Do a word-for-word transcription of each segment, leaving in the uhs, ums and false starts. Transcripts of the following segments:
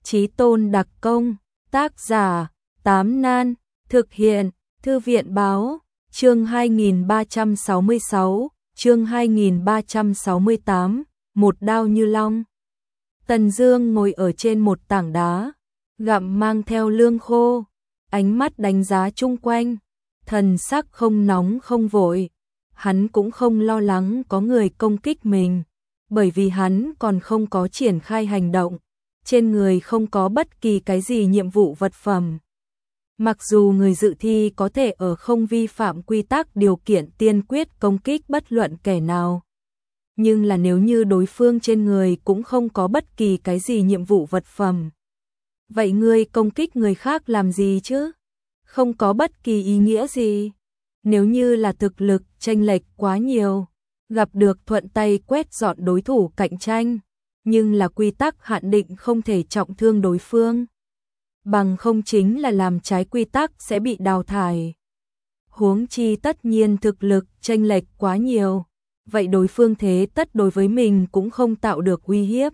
Chí tôn đặc công, tác giả, Tám Nan, thực hiện, Thư viện báo, chương hai nghìn ba trăm sáu mươi sáu, chương hai nghìn ba trăm sáu mươi tám, một đao như long. Tần Dương ngồi ở trên một tảng đá, gặm mang theo lương khô, ánh mắt đánh giá chung quanh, thần sắc không nóng không vội. Hắn cũng không lo lắng có người công kích mình, bởi vì hắn còn không có triển khai hành động, trên người không có bất kỳ cái gì nhiệm vụ vật phẩm. Mặc dù người dự thi có thể ở không vi phạm quy tắc điều kiện tiên quyết công kích bất luận kẻ nào, nhưng là nếu như đối phương trên người cũng không có bất kỳ cái gì nhiệm vụ vật phẩm, vậy ngươi công kích người khác làm gì chứ? Không có bất kỳ ý nghĩa gì. Nếu như là thực lực chênh lệch quá nhiều, gặp được thuận tay quét dọn đối thủ cạnh tranh, nhưng là quy tắc hạn định không thể trọng thương đối phương, bằng không chính là làm trái quy tắc sẽ bị đào thải. Huống chi tất nhiên thực lực chênh lệch quá nhiều, vậy đối phương thế tất đối với mình cũng không tạo được uy hiếp.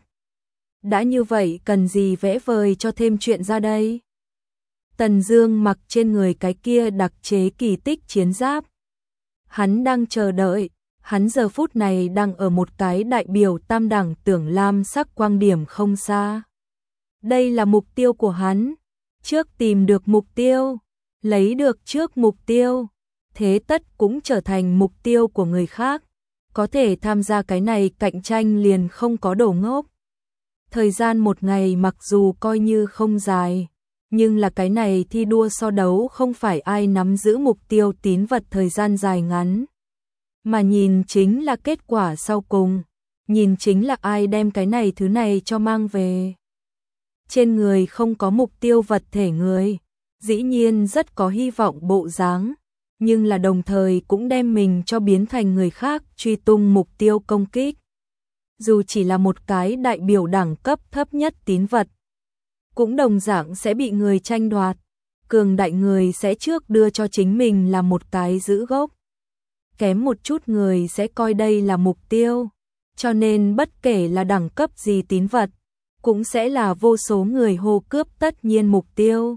Đã như vậy cần gì vẽ vời cho thêm chuyện ra đây? Tần Dương mặc trên người cái kia đặc chế kỳ tích chiến giáp. Hắn đang chờ đợi, hắn giờ phút này đang ở một cái đại biểu tam đẳng tưởng lam sắc quang điểm không xa. Đây là mục tiêu của hắn, trước tìm được mục tiêu, lấy được trước mục tiêu, thế tất cũng trở thành mục tiêu của người khác, có thể tham gia cái này cạnh tranh liền không có đồ ngốc. Thời gian một ngày mặc dù coi như không dài, nhưng là cái này thi đua so đấu không phải ai nắm giữ mục tiêu tín vật thời gian dài ngắn, mà nhìn chính là kết quả sau cùng, nhìn chính là ai đem cái này thứ này cho mang về. Trên người không có mục tiêu vật thể người, dĩ nhiên rất có hy vọng bộ dáng, nhưng là đồng thời cũng đem mình cho biến thành người khác truy tung mục tiêu công kích. Dù chỉ là một cái đại biểu đẳng cấp thấp nhất tín vật, cũng đồng dạng sẽ bị người tranh đoạt, cường đại người sẽ trước đưa cho chính mình là một cái giữ gốc, kém một chút người sẽ coi đây là mục tiêu, cho nên bất kể là đẳng cấp gì tín vật, cũng sẽ là vô số người hô cướp tất nhiên mục tiêu.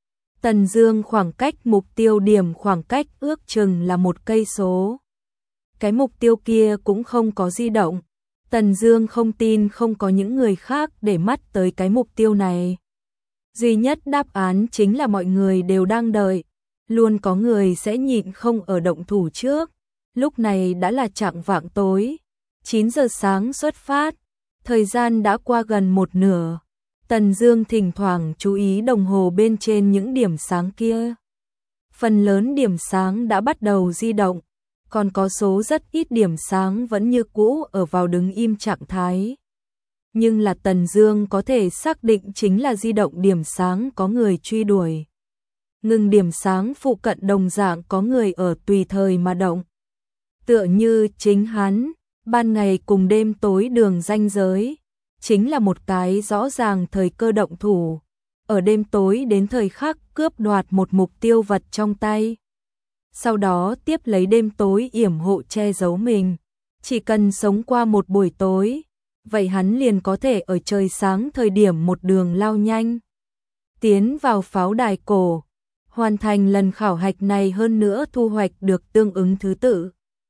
Tần Dương khoảng cách mục tiêu điểm khoảng cách ước chừng là một cây số. Cái mục tiêu kia cũng không có di động. Tần Dương không tin không có những người khác để mắt tới cái mục tiêu này. Duy nhất đáp án chính là mọi người đều đang đợi, luôn có người sẽ nhịn không ở động thủ trước. Lúc này đã là chạng vạng tối, chín giờ sáng xuất phát, thời gian đã qua gần một nửa. Tần Dương thỉnh thoảng chú ý đồng hồ bên trên những điểm sáng kia. Phần lớn điểm sáng đã bắt đầu di động, còn có số rất ít điểm sáng vẫn như cũ ở vào đứng im trạng thái. Nhưng là Tần Dương có thể xác định chính là di động điểm sáng có người truy đuổi. Ngừng điểm sáng phụ cận đồng dạng có người ở tùy thời mà động. Tựa như chính hắn, ban ngày cùng đêm tối đường ranh giới, chính là một cái rõ ràng thời cơ động thủ, ở đêm tối đến thời khắc cướp đoạt một mục tiêu vật trong tay. Sau đó tiếp lấy đêm tối yểm hộ che giấu mình, chỉ cần sống qua một buổi tối, vậy hắn liền có thể ở trời sáng thời điểm một đường lao nhanh, tiến vào pháo đài cổ, hoàn thành lần khảo hạch này hơn nữa thu hoạch được tương ứng thứ tự.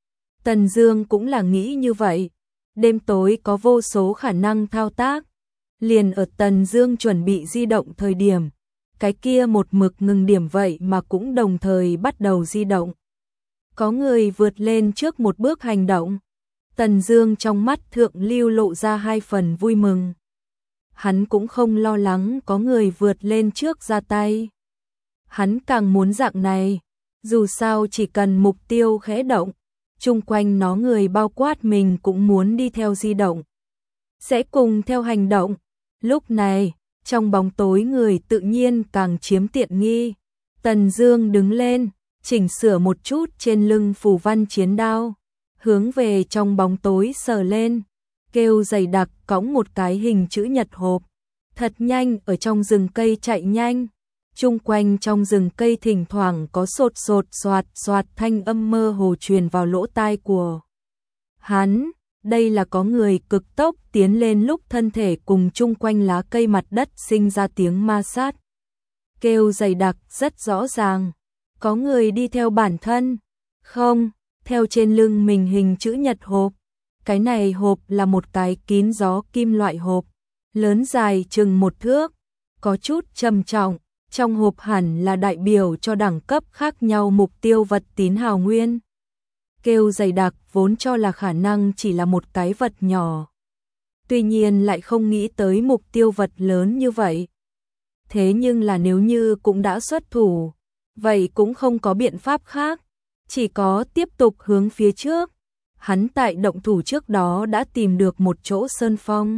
Tần Dương cũng là nghĩ như vậy, đêm tối có vô số khả năng thao tác, liền ở Tần Dương chuẩn bị di động thời điểm, cái kia một mực ngừng điểm vậy mà cũng đồng thời bắt đầu di động. Có người vượt lên trước một bước hành động, Tần Dương trong mắt thượng lưu lộ ra hai phần vui mừng. Hắn cũng không lo lắng có người vượt lên trước ra tay. Hắn càng muốn dạng này, dù sao chỉ cần mục tiêu khẽ động, chung quanh nó người bao quát mình cũng muốn đi theo di động, sẽ cùng theo hành động. Lúc này, trong bóng tối người tự nhiên càng chiếm tiện nghi. Tần Dương đứng lên, chỉnh sửa một chút trên lưng phù văn chiến đao, hướng về trong bóng tối sờ lên, kêu dày đặc cõng một cái hình chữ nhật hộp, thật nhanh ở trong rừng cây chạy nhanh. Chung quanh trong rừng cây thỉnh thoảng có sột sột soạt soạt thanh âm mơ hồ truyền vào lỗ tai của hắn, Đây là có người cực tốc tiến lên lúc thân thể cùng chung quanh lá cây mặt đất sinh ra tiếng ma sát. Kêu dày đặc rất rõ ràng. Có người đi theo bản thân. Không, theo trên lưng mình hình chữ nhật hộp. Cái này hộp là một cái kín gió kim loại hộp. Lớn dài chừng một thước. Có chút trầm trọng. Trong hộp hẳn là đại biểu cho đẳng cấp khác nhau mục tiêu vật tín hào nguyên. Kêu dày đặc vốn cho là khả năng chỉ là một cái vật nhỏ. Tuy nhiên lại không nghĩ tới mục tiêu vật lớn như vậy. Thế nhưng là nếu như cũng đã xuất thủ, vậy cũng không có biện pháp khác. Chỉ có tiếp tục hướng phía trước. Hắn tại động thủ trước đó đã tìm được một chỗ sơn phong.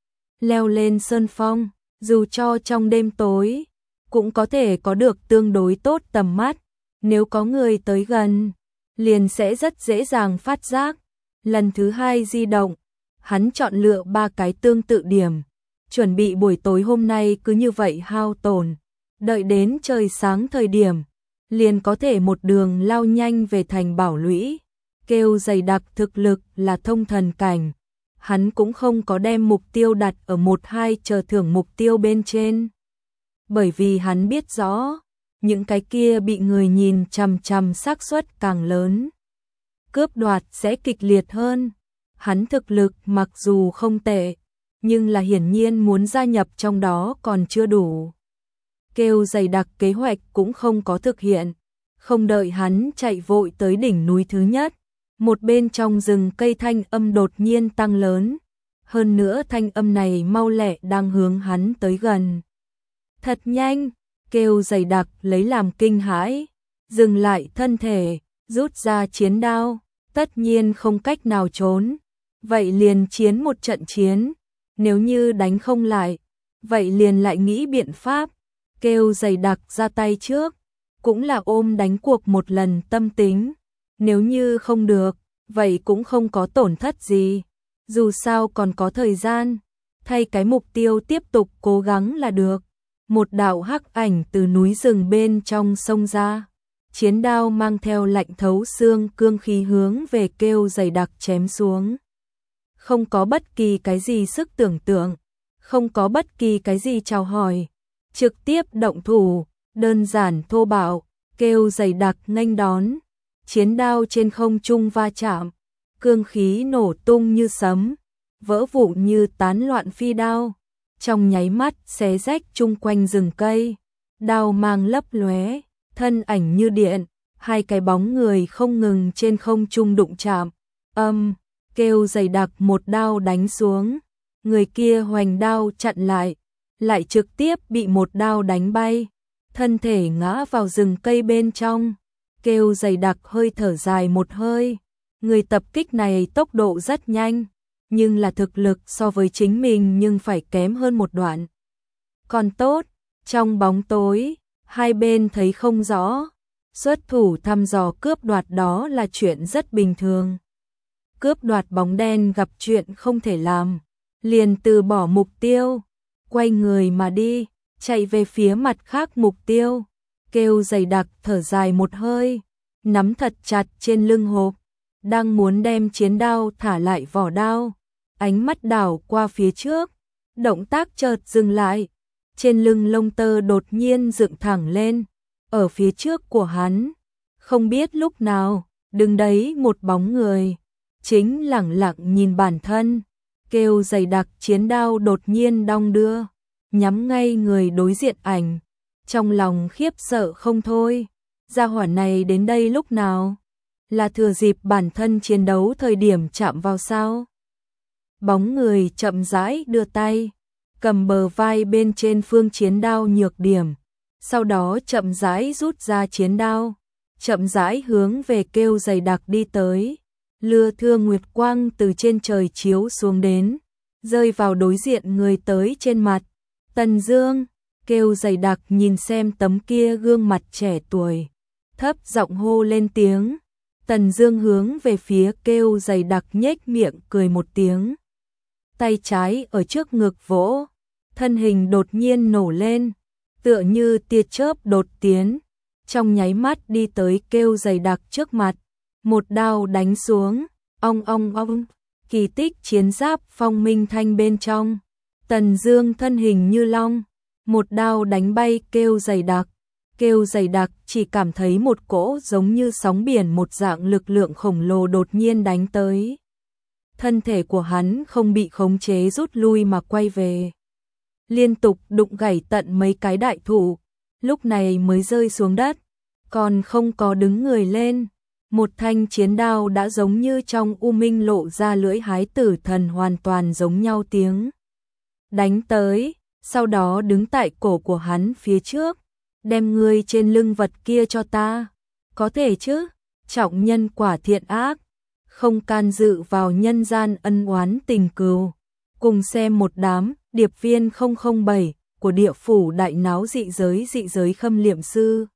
Leo lên sơn phong, dù cho trong đêm tối, cũng có thể có được tương đối tốt tầm mắt. Nếu có người tới gần, liền sẽ rất dễ dàng phát giác. Lần thứ hai di động, hắn chọn lựa ba cái tương tự điểm, chuẩn bị buổi tối hôm nay cứ như vậy hao tổn, đợi đến trời sáng thời điểm, liền có thể một đường lao nhanh về thành Bảo Lũy. Kêu dày đặc thực lực là thông thần cảnh, hắn cũng không có đem mục tiêu đặt ở một hai chờ thưởng mục tiêu bên trên. Bởi vì hắn biết rõ, những cái kia bị người nhìn chằm chằm xác suất càng lớn. Cướp đoạt sẽ kịch liệt hơn. Hắn thực lực mặc dù không tệ, nhưng là hiển nhiên muốn gia nhập trong đó còn chưa đủ. Kêu dày đặc kế hoạch cũng không có thực hiện. Không đợi hắn chạy vội tới đỉnh núi thứ nhất, một bên trong rừng cây thanh âm đột nhiên tăng lớn. Hơn nữa thanh âm này mau lẹ đang hướng hắn tới gần. Thật nhanh, kêu dày đặc lấy làm kinh hãi, dừng lại thân thể, rút ra chiến đao, tất nhiên không cách nào trốn. Vậy liền chiến một trận chiến, nếu như đánh không lại, vậy liền lại nghĩ biện pháp. Kêu dày đặc ra tay trước, cũng là ôm đánh cuộc một lần tâm tính. Nếu như không được, vậy cũng không có tổn thất gì. Dù sao còn có thời gian, thay cái mục tiêu tiếp tục cố gắng là được. Một đạo hắc ảnh từ núi rừng bên trong sông ra. Chiến đao mang theo lạnh thấu xương cương khí hướng về kêu dày đặc chém xuống. Không có bất kỳ cái gì sức tưởng tượng, không có bất kỳ cái gì chào hỏi. Trực tiếp động thủ, đơn giản thô bạo, kêu dày đặc nghênh đón. Chiến đao trên không trung va chạm, cương khí nổ tung như sấm, vỡ vụn như tán loạn phi đao. Trong nháy mắt xé rách chung quanh rừng cây, đao mang lấp lóe, thân ảnh như điện, hai cái bóng người không ngừng trên không trung đụng chạm. Âm, kêu dày đặc một đao đánh xuống, người kia hoành đao chặn lại, lại trực tiếp bị một đao đánh bay, thân thể ngã vào rừng cây bên trong. Kêu dày đặc hơi thở dài một hơi, người tập kích này tốc độ rất nhanh, nhưng là thực lực so với chính mình nhưng phải kém hơn một đoạn. Còn tốt, trong bóng tối, hai bên thấy không rõ, xuất thủ thăm dò cướp đoạt đó là chuyện rất bình thường. Cướp đoạt bóng đen gặp chuyện không thể làm, liền từ bỏ mục tiêu, quay người mà đi, chạy về phía mặt khác mục tiêu. Kêu dày đặc thở dài một hơi, nắm thật chặt trên lưng hộp, đang muốn đem chiến đao thả lại vỏ đao. Ánh mắt đảo qua phía trước, động tác chợt dừng lại, trên lưng lông tơ đột nhiên dựng thẳng lên, ở phía trước của hắn, không biết lúc nào, đứng đấy một bóng người, chính lẳng lặng nhìn bản thân. Kêu dày đặc chiến đao đột nhiên đong đưa, nhắm ngay người đối diện ảnh, trong lòng khiếp sợ không thôi. Gia hỏa này đến đây lúc nào? Là thừa dịp bản thân chiến đấu thời điểm chạm vào sao? Bóng người chậm rãi đưa tay, cầm bờ vai bên trên phương chiến đao nhược điểm, sau đó chậm rãi rút ra chiến đao, chậm rãi hướng về kêu dày đặc đi tới. Lưa thưa nguyệt quang từ trên trời chiếu xuống đến, rơi vào đối diện người tới trên mặt. Tần Dương, kêu dày đặc nhìn xem tấm kia gương mặt trẻ tuổi, thấp giọng hô lên tiếng. Tần Dương hướng về phía kêu dày đặc nhếch miệng cười một tiếng, tay trái ở trước ngực vỗ, thân hình đột nhiên nổ lên, tựa như tia chớp đột tiến, trong nháy mắt đi tới kêu dày đặc trước mặt, một đao đánh xuống, ong ong ong, Kỳ tích chiến giáp phong minh thanh bên trong. Tần Dương thân hình như long, một đao đánh bay kêu dày đặc. Kêu dày đặc chỉ cảm thấy một cỗ giống như sóng biển một dạng lực lượng khổng lồ đột nhiên đánh tới. Thân thể của hắn không bị khống chế rút lui mà quay về. Liên tục đụng gãy tận mấy cái đại thụ, lúc này mới rơi xuống đất, còn không có đứng người lên. Một thanh chiến đao đã giống như trong u minh lộ ra lưỡi hái tử thần hoàn toàn giống nhau tiếng. Đánh tới, sau đó đứng tại cổ của hắn phía trước, đem ngươi trên lưng vật kia cho ta. Có thể chứ, trọng nhân quả thiện ác, không can dự vào nhân gian ân oán tình cừu. Cùng xem một đám điệp viên không không bảy của địa phủ đại náo dị giới dị giới khâm liệm sư.